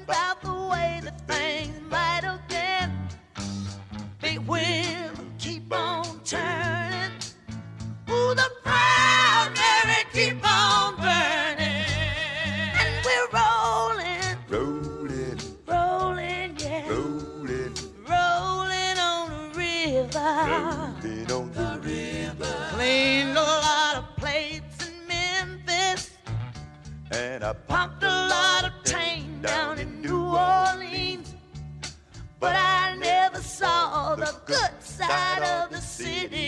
Wheel keep on turning. Ooh, the primary keep on burning. And we're rolling, rolling, rolling, yeah, rolling, rolling on the river, rolling on the river. Cleaned a lot of plates in Memphis, and I pumped a lot of tang down in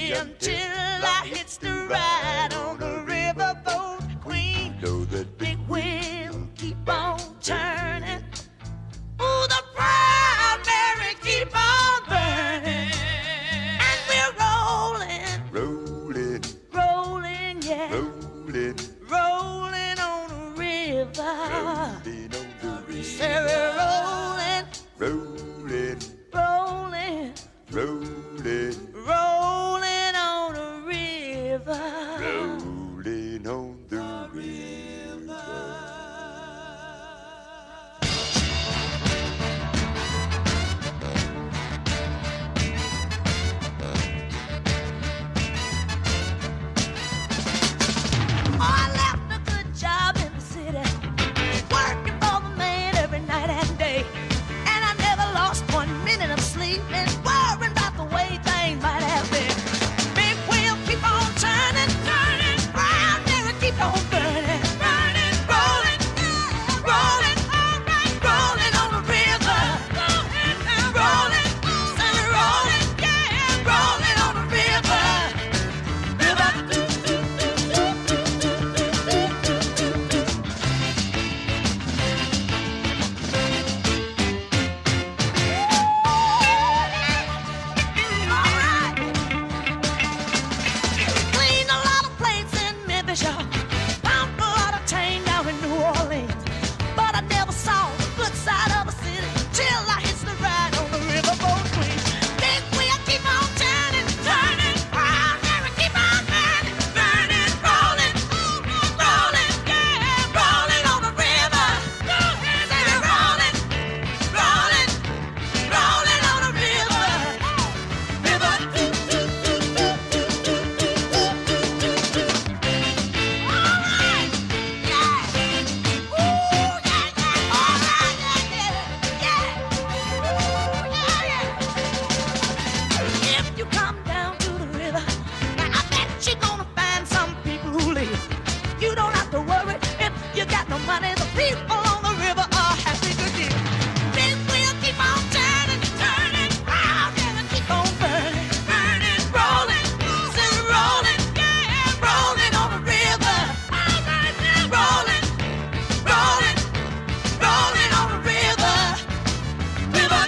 until I hits the ride on the riverboat queen. Know that Big wheel keep on turning. Ooh, the primary keep on burning. And we're rolling, rolling, rolling, yeah, rolling, rolling on the river. rolling on the Say we're rolling, rolling, rolling, rolling, rolling on the river. rolling on the river. Oh, I left a good job in the city, working for the man every night and day. And I never lost one minute of sleep and worrying about the way things might have been. Big wheel keep on turning, turning, round there and keep on burning, burning, rolling, rolling, rolling on the river, rolling, say rolling, yeah, rolling on the river, river. Cleaned a lot of plates in Memphis, y'all. Pumped a lot of tang down in New Orleans. But I never saw the good side of a city till I hits the ride on the riverboat queen. Big wheel keep on turning, turning, round there and keep on burning, burning, rolling, rolling, yeah, rolling on the river. Say we're rolling, rolling, rolling on the river, river. If you come down to the river, now I bet you're gonna find some people who live. You don't have to worry if you got no money. The people on the river are happy to give. Big wheel keep on turning, turning, round and keep on burning, burning, rolling, still rolling, yeah, rolling on the river, rolling, rolling, rolling on the river, river.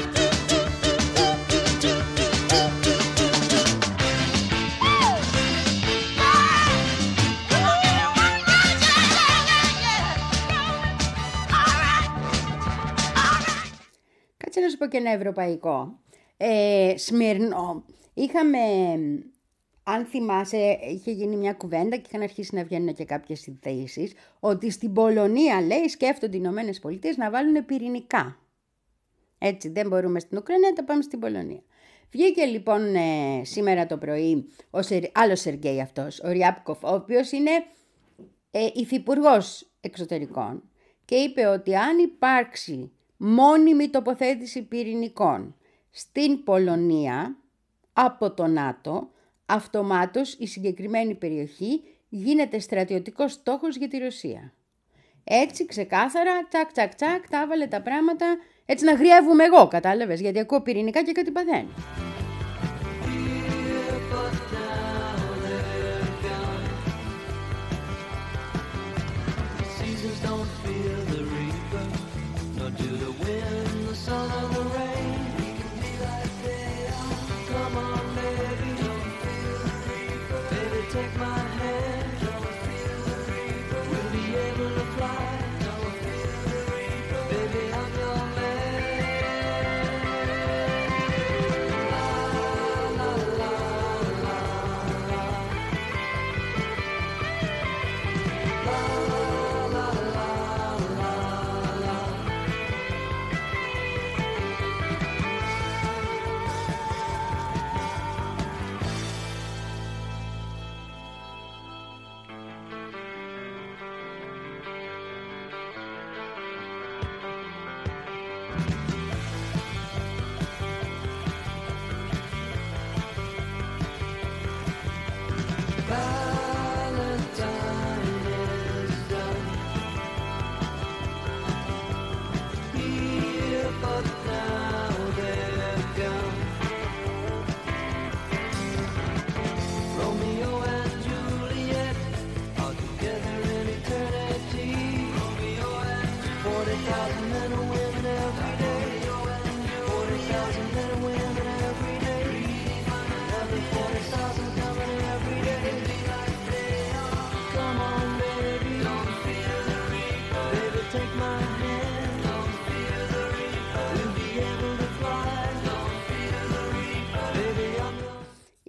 Κάτσε να σου πω και ένα ευρωπαϊκό. Ε, Σμυρνό. Είχαμε, αν θυμάσαι, είχε γίνει μια κουβέντα και είχαν αρχίσει να βγαίνουν και κάποιες ειδήσεις ότι στην Πολωνία, λέει, σκέφτονται οι Ηνωμένες Πολιτείες να βάλουν πυρηνικά. Έτσι, δεν μπορούμε στην Ουκρανία, τα πάμε στην Πολωνία. Βγήκε λοιπόν ε, σήμερα το πρωί ο Σερ, άλλος Σεργέη αυτός, ο Ριάπκοφ, ο οποίος είναι ε, υφυπουργός εξωτερικών και είπε ότι αν υπάρξει μόνιμη τοποθέτηση πυρηνικών στην Πολωνία από το ΝΑΤΟ, αυτομάτως η συγκεκριμένη περιοχή γίνεται στρατιωτικός στόχος για τη Ρωσία. Έτσι ξεκάθαρα, τσακ τσακ τσακ, τα έβαλε τα πράγματα, έτσι να γριεύουμε εγώ, κατάλαβες, γιατί ακούω πυρηνικά και κάτι παθαίνει.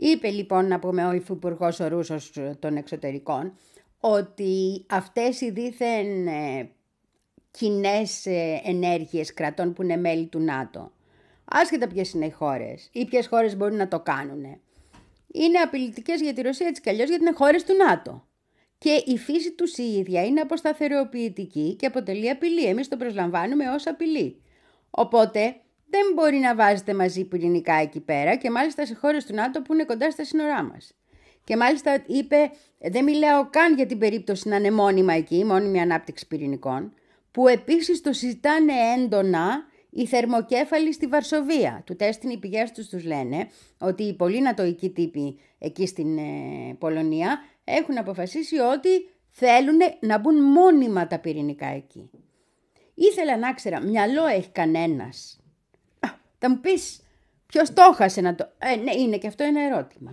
Είπε λοιπόν, να πούμε, ο Υφυπουργός ο Ρούσος των Εξωτερικών, ότι αυτές οι δήθεν ε, κοινές ε, ενέργειες κρατών που είναι μέλη του ΝΑΤΟ, άσχετα ποιες είναι οι χώρες ή ποιες χώρες μπορούν να το κάνουν, είναι απειλητικές για τη Ρωσία έτσι κι αλλιώς, γιατί είναι χώρες του ΝΑΤΟ. Και η φύση τους η ίδια είναι αποσταθεροποιητική και αποτελεί απειλή. Εμείς το προσλαμβάνουμε ως απειλή. Οπότε δεν μπορεί να βάζετε μαζί πυρηνικά εκεί πέρα, και μάλιστα σε χώρες του ΝΑΤΟ που είναι κοντά στα σύνορά μας. Και μάλιστα είπε, δεν μιλάω καν για την περίπτωση να είναι μόνιμα εκεί, μόνιμη ανάπτυξη πυρηνικών, που επίσης το συζητάνε έντονα οι θερμοκέφαλοι στη Βαρσοβία. Του τέστην οι πηγές τους τους λένε ότι οι πολλοί νατοικοί τύποι εκεί στην ε, Πολωνία έχουν αποφασίσει ότι θέλουν να μπουν μόνιμα τα πυρηνικά εκεί. Ήθελα να ξέρα, μυαλό έχει κανένας? Α, θα μου πεις, ποιος το έχασε να το... Ε, ναι, είναι και αυτό ένα ερώτημα.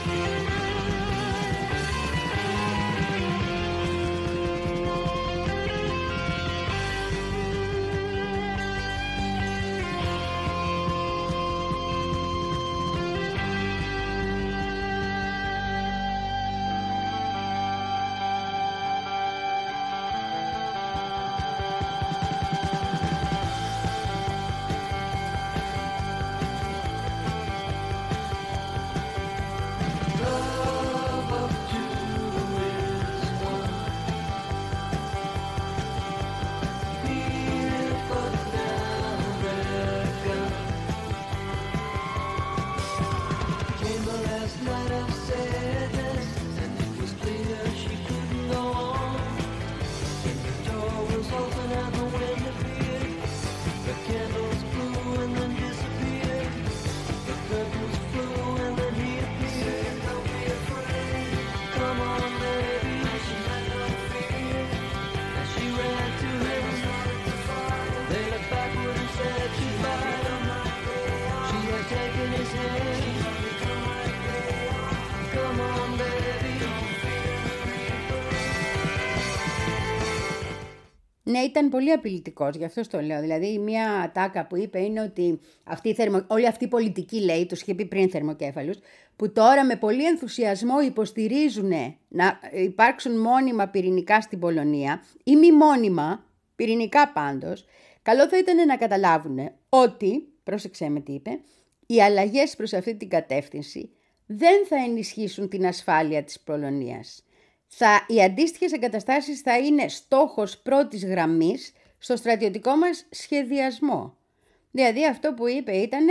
Ναι, ήταν πολύ απειλητικός, γι' αυτό το λέω. Δηλαδή, μια ατάκα που είπε είναι ότι αυτή η θερμο... όλη αυτή η πολιτική, λέει, τους είχε πει πριν θερμοκέφαλους, που τώρα με πολύ ενθουσιασμό υποστηρίζουν να υπάρξουν μόνιμα πυρηνικά στην Πολωνία, ή μη μόνιμα, πυρηνικά πάντως, καλό θα ήταν να καταλάβουν ότι, πρόσεξε με τι είπε, οι αλλαγές προς αυτή την κατεύθυνση δεν θα ενισχύσουν την ασφάλεια της Πολωνίας. Θα, οι αντίστοιχες εγκαταστάσεις θα είναι στόχος πρώτης γραμμής στο στρατιωτικό μας σχεδιασμό. Δηλαδή αυτό που είπε ήτανε,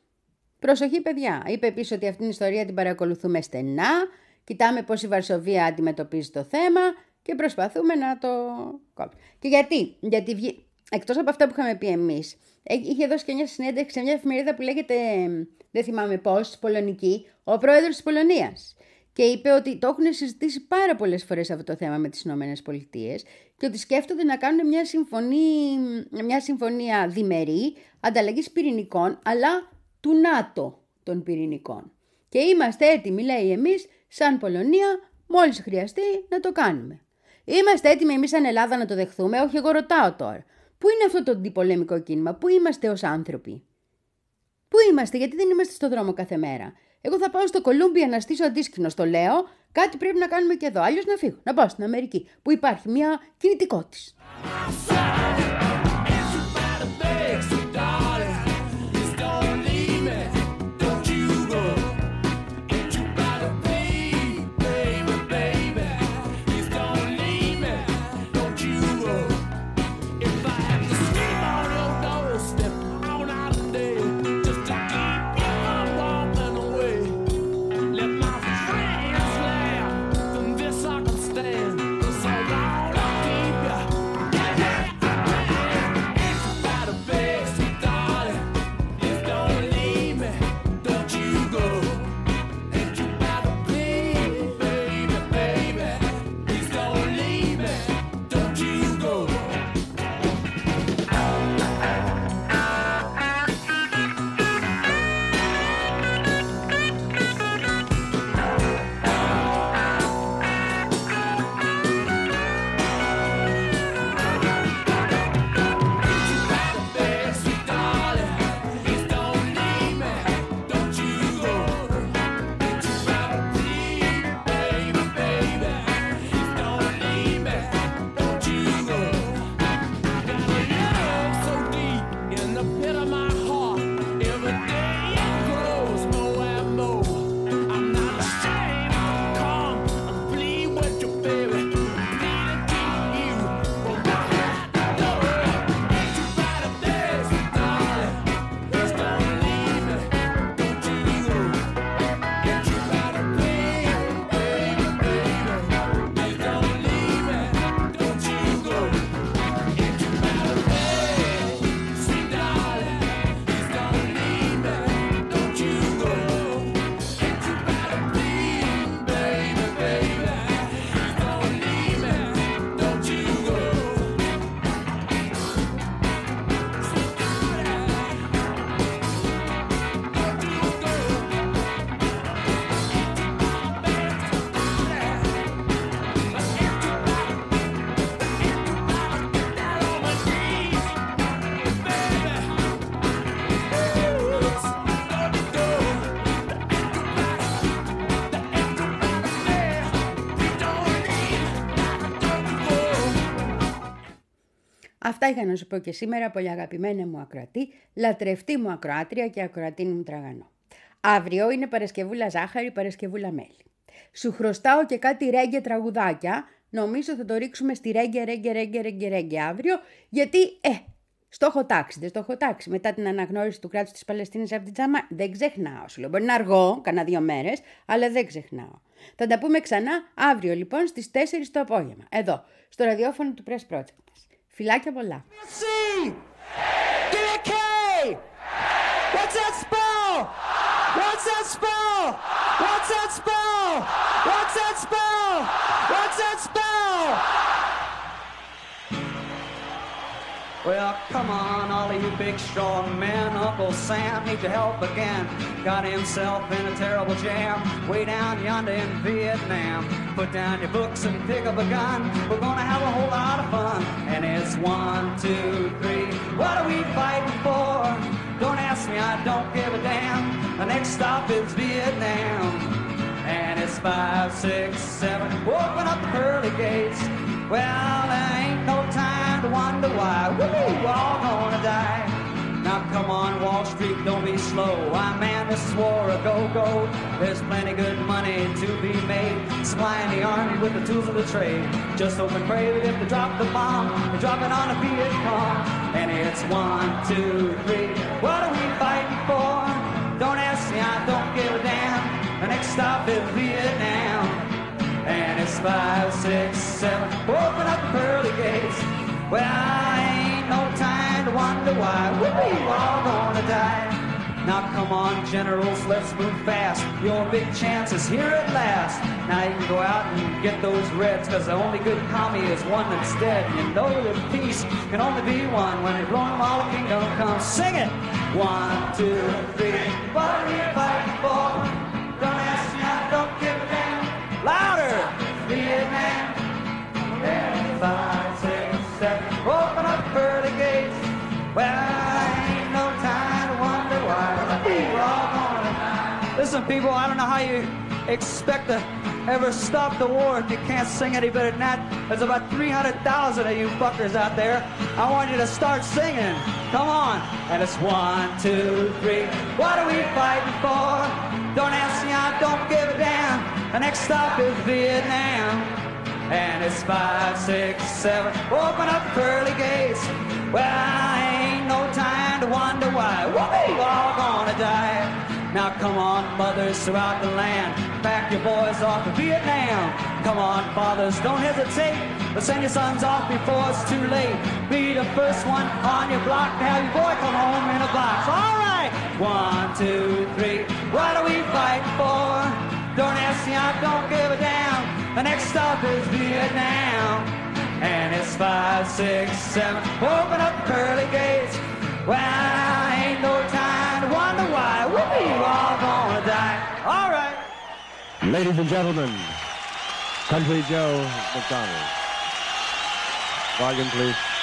προσοχή παιδιά. Είπε επίσης ότι αυτήν την ιστορία την παρακολουθούμε στενά, κοιτάμε πώς η Βαρσοβία αντιμετωπίζει το θέμα και προσπαθούμε να το κόψουμε. Και γιατί, γιατί εκτός από αυτά που είχαμε πει εμείς, είχε δώσει και μια συνέντευξη σε μια εφημερίδα που λέγεται, δεν θυμάμαι πώς, πολωνική, ο πρόεδρος της Πολωνίας. Και είπε ότι το έχουν συζητήσει πάρα πολλές φορές αυτό το θέμα με τις Ηνωμένες Πολιτείες και ότι σκέφτονται να κάνουν μια συμφωνία, μια συμφωνία διμερή ανταλλαγής πυρηνικών, αλλά του ΝΑΤΟ των πυρηνικών. Και είμαστε έτοιμοι, λέει, εμείς σαν Πολωνία, μόλις χρειαστεί να το κάνουμε. Είμαστε έτοιμοι εμείς σαν Ελλάδα να το δεχθούμε? Όχι, εγώ ρωτάω τώρα. Πού είναι αυτό το αντιπολεμικό κίνημα? Πού είμαστε ως άνθρωποι? Πού είμαστε? Γιατί δεν είμαστε στο δρόμο κάθε μέρα? Εγώ θα πάω στο Κολούμπια να στήσω αντίσκηνο, το λέω. Κάτι πρέπει να κάνουμε και εδώ. Αλλιώς να φύγω, να πάω στην Αμερική, που υπάρχει μια κινητικότης. Stand. So Lord, I'll keep ya. Αυτά είχα να σου πω και σήμερα, πολύ αγαπημένα μου ακροατή, λατρευτή μου ακροάτρια και ακροατή μου τραγανό. Αύριο είναι Παρασκευούλα ζάχαρη, Παρασκευούλα μέλι. Σου χρωστάω και κάτι ρέγγε τραγουδάκια. Νομίζω θα το ρίξουμε στη ρέγγε, ρέγγε, ρέγγε, ρέγγε, ρέγγε αύριο, γιατί, ε, στο έχω τάξει, δεν στο έχω τάξει. Μετά την αναγνώριση του κράτους της Παλαιστίνης από την Τζαμά, δεν ξεχνάω. Σου λέω, μπορεί να αργώ, κάνα δύο μέρες, αλλά δεν ξεχνάω. Θα τα πούμε ξανά αύριο λοιπόν στις τέσσερις το απόγευμα, εδώ, στο ραδιόφωνο του Press Project μας. Φιλάκια πολλά. C. Give it K. What's that spell? What's that spell? What's that spell? What's that spell? What's that spell? Well, come on, all of you big strong men. Uncle Sam needs your help again. Got himself in a terrible jam way down yonder in Vietnam. Put down your books and pick up a gun. We're gonna have a whole lot of fun. And it's one, two, three. What are we fighting for? Don't ask me, I don't give a damn. The next stop is Vietnam. And it's five, six, seven. Open up the pearly gates. Well, there ain't no time to wonder why. Woo, we're all gonna die. Now come on, Wall Street, don't be slow. Why, man, this is war a go-go. There's plenty good money to be made, supplying the army with the tools of the trade. Just hope and pray that if they drop the bomb, they drop it on a Viet Cong. And it's one, two, three. What are we fighting for? Don't ask me, I don't give a damn. The next stop is Vietnam. And it's five, six, seven. Open up the pearly gates. Well, ain't no time to wonder why. We're all gonna die. Now come on, generals, let's move fast. Your big chance is here at last. Now you can go out and get those reds, cause the only good commie is one that's dead. You know that peace can only be one. When you're blowing them all, the kingdom comes. Sing it! One, two, three. What are you fighting for? Don't ask me, I don't give a damn. Louder! Vietnam. And five, six, seven. Open up pearly gates. Well, ain't no time to wonder why. We're all gonna die. Listen, people, I don't know how you expect to ever stop the war if you can't sing any better than that. There's about three hundred thousand of you fuckers out there. I want you to start singing. Come on. And it's one, two, three. What are we fighting for? Don't ask me, I don't give a damn. The next stop is Vietnam. And it's five, six, seven. Open up the pearly gates. Well, ain't no time to wonder why. We're all gonna die. Now come on, mothers throughout the land. Back your boys off to Vietnam. Come on, fathers, don't hesitate. But send your sons off before it's too late. Be the first one on your block to have your boy come home in a box. All right. One, two, three. What are we fighting for? Don't ask me, I don't give a damn. The next stop is Vietnam. And it's five, six, seven. Open up the pearly gates. Well, ain't no time to wonder why. We're all gonna die. All right. Ladies and gentlemen, Country Joe McDonald. Volume, please.